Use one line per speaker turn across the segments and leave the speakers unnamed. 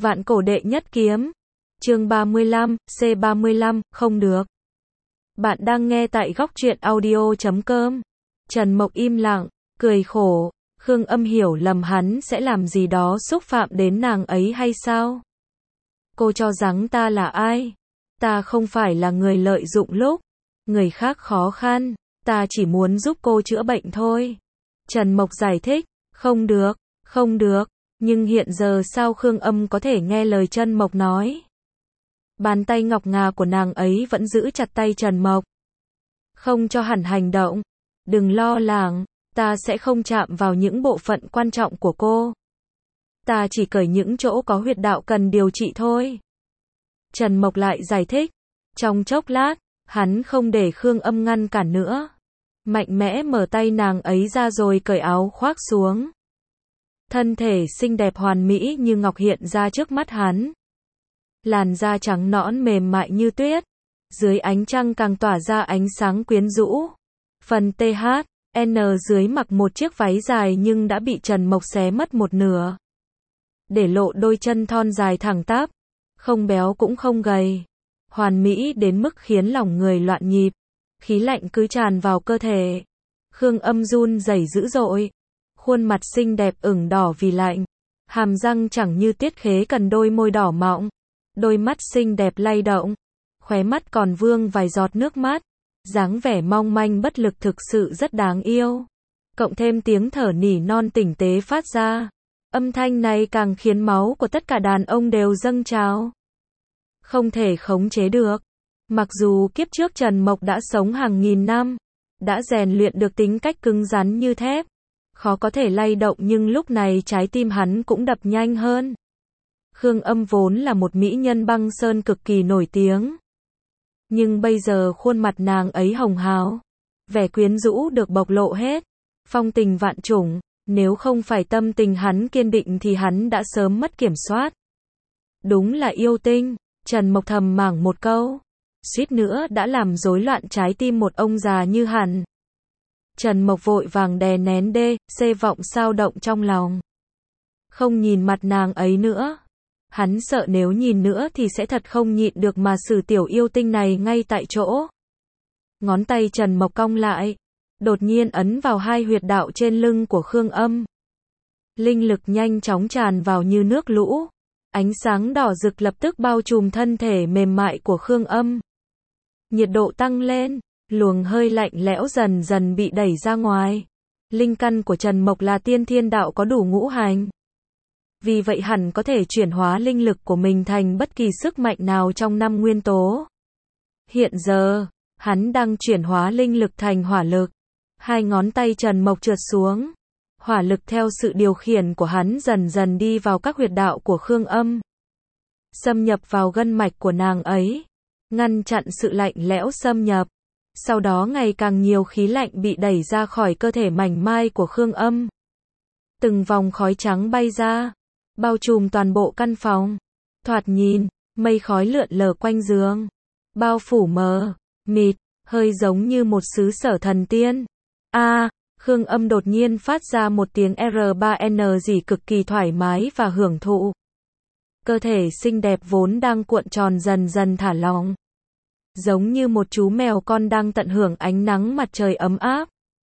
Vạn cổ đệ nhất kiếm. Chương 35, C35, không được. Bạn đang nghe tại góc truyện audio.com. Trần Mộc im lặng, cười khổ. Khương Âm hiểu lầm hắn sẽ làm gì đó xúc phạm đến nàng ấy hay sao? Cô cho rằng ta là ai? Ta không phải là người lợi dụng lúc người khác khó khăn, ta chỉ muốn giúp cô chữa bệnh thôi. Trần Mộc giải thích, không được, không được, nhưng hiện giờ sao Khương Âm có thể nghe lời Trần Mộc nói? Bàn tay ngọc ngà của nàng ấy vẫn giữ chặt tay Trần Mộc. Không cho hẳn hành động, đừng lo lắng, ta sẽ không chạm vào những bộ phận quan trọng của cô. Ta chỉ cởi những chỗ có huyệt đạo cần điều trị thôi. Trần Mộc lại giải thích. Trong chốc lát, hắn không để Khương Âm ngăn cản nữa. Mạnh mẽ mở tay nàng ấy ra rồi cởi áo khoác xuống. Thân thể xinh đẹp hoàn mỹ như ngọc hiện ra trước mắt hắn. Làn da trắng nõn mềm mại như tuyết. Dưới ánh trăng càng tỏa ra ánh sáng quyến rũ. Phần THN dưới mặc một chiếc váy dài nhưng đã bị Trần Mộc xé mất một nửa. Để lộ đôi chân thon dài thẳng tắp. Không béo cũng không gầy. Hoàn mỹ đến mức khiến lòng người loạn nhịp. Khí lạnh cứ tràn vào cơ thể. Khương Âm run rẩy dữ dội. Khuôn mặt xinh đẹp ửng đỏ vì lạnh. Hàm răng chẳng như tiết khế cần đôi môi đỏ mọng. Đôi mắt xinh đẹp lay động. Khóe mắt còn vương vài giọt nước mắt. Dáng vẻ mong manh bất lực thực sự rất đáng yêu. Cộng thêm tiếng thở nỉ non tinh tế phát ra. Âm thanh này càng khiến máu của tất cả đàn ông đều dâng trào. Không thể khống chế được. Mặc dù kiếp trước Trần Mộc đã sống hàng nghìn năm, đã rèn luyện được tính cách cứng rắn như thép, khó có thể lay động, nhưng lúc này trái tim hắn cũng đập nhanh hơn. Khương Âm vốn là một mỹ nhân băng sơn cực kỳ nổi tiếng. Nhưng bây giờ khuôn mặt nàng ấy hồng hào, vẻ quyến rũ được bộc lộ hết, phong tình vạn trùng, nếu không phải tâm tình hắn kiên định thì hắn đã sớm mất kiểm soát. Đúng là yêu tinh, Trần Mộc thầm mảng một câu, suýt nữa đã làm rối loạn trái tim một ông già như hắn. Trần Mộc vội vàng đè nén vọng sao động trong lòng. Không nhìn mặt nàng ấy nữa. Hắn sợ nếu nhìn nữa thì sẽ thật không nhịn được mà xử tiểu yêu tinh này ngay tại chỗ. Ngón tay Trần Mộc cong lại, đột nhiên ấn vào hai huyệt đạo trên lưng của Khương Âm. Linh lực nhanh chóng tràn vào như nước lũ. Ánh sáng đỏ rực lập tức bao trùm thân thể mềm mại của Khương Âm. Nhiệt độ tăng lên, luồng hơi lạnh lẽo dần dần bị đẩy ra ngoài. Linh căn của Trần Mộc là tiên thiên đạo có đủ ngũ hành. Vì vậy hẳn có thể chuyển hóa linh lực của mình thành bất kỳ sức mạnh nào trong năm nguyên tố. Hiện giờ, hắn đang chuyển hóa linh lực thành hỏa lực. Hai ngón tay Trần Mộc trượt xuống. Hỏa lực theo sự điều khiển của hắn dần dần đi vào các huyệt đạo của Khương Âm. Xâm nhập vào gân mạch của nàng ấy. Ngăn chặn sự lạnh lẽo xâm nhập. Sau đó ngày càng nhiều khí lạnh bị đẩy ra khỏi cơ thể mảnh mai của Khương Âm. Từng vòng khói trắng bay ra. Bao trùm toàn bộ căn phòng. Thoạt nhìn, mây khói lượn lờ quanh giường. Bao phủ mờ, mịt, hơi giống như một xứ sở thần tiên. Khương Âm đột nhiên phát ra một tiếng R3N gì cực kỳ thoải mái và hưởng thụ. Cơ thể xinh đẹp vốn đang cuộn tròn dần dần thả lỏng. Giống như một chú mèo con đang tận hưởng ánh nắng mặt trời ấm áp.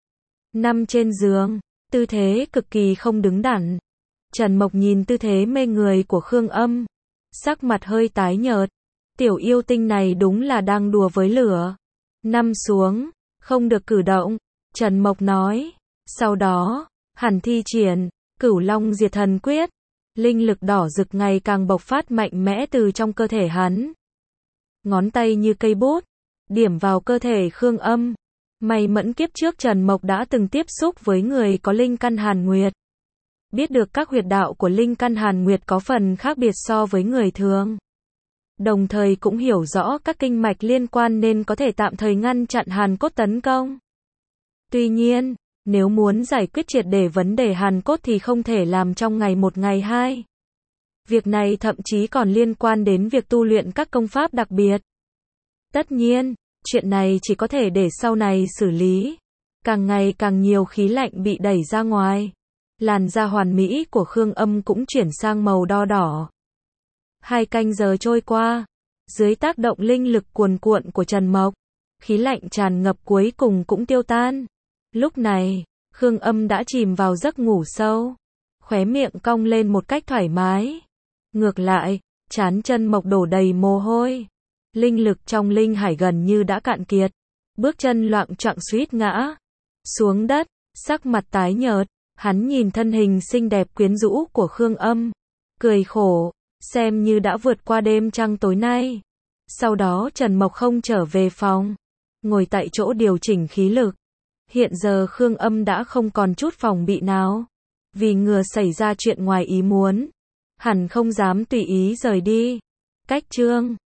Nằm trên giường, tư thế cực kỳ không đứng đắn. Trần Mộc nhìn tư thế mê người của Khương Âm. Sắc mặt hơi tái nhợt. Tiểu yêu tinh này đúng là đang đùa với lửa. Nằm xuống, không được cử động. Trần Mộc nói. Sau đó, hắn thi triển Cửu Long Diệt Thần Quyết. Linh lực đỏ rực ngày càng bộc phát mạnh mẽ từ trong cơ thể hắn. Ngón tay như cây bút, điểm vào cơ thể Khương Âm. May mẫn kiếp trước Trần Mộc đã từng tiếp xúc với người có linh căn Hàn Nguyệt. Biết được các huyệt đạo của linh căn Hàn Nguyệt có phần khác biệt so với người thường. Đồng thời cũng hiểu rõ các kinh mạch liên quan nên có thể tạm thời ngăn chặn hàn cốt tấn công. Tuy nhiên, nếu muốn giải quyết triệt để vấn đề hàn cốt thì không thể làm trong ngày một ngày hai. Việc này thậm chí còn liên quan đến việc tu luyện các công pháp đặc biệt. Tất nhiên, chuyện này chỉ có thể để sau này xử lý. Càng ngày càng nhiều khí lạnh bị đẩy ra ngoài. Làn da hoàn mỹ của Khương Âm cũng chuyển sang màu đo đỏ. 2 canh giờ trôi qua, dưới tác động linh lực cuồn cuộn của Trần Mộc, khí lạnh tràn ngập cuối cùng cũng tiêu tan. Lúc này, Khương Âm đã chìm vào giấc ngủ sâu, khóe miệng cong lên một cách thoải mái. Ngược lại, trán Trần Mộc đổ đầy mồ hôi. Linh lực trong linh hải gần như đã cạn kiệt, bước chân loạng choạng suýt ngã xuống đất, sắc mặt tái nhợt. Hắn nhìn thân hình xinh đẹp quyến rũ của Khương Âm, cười khổ, xem như đã vượt qua đêm trăng tối nay. Sau đó Trần Mộc không trở về phòng, ngồi tại chỗ điều chỉnh khí lực. Hiện giờ Khương Âm đã không còn chút phòng bị nào, vì ngừa xảy ra chuyện ngoài ý muốn, hẳn không dám tùy ý rời đi. Cách chương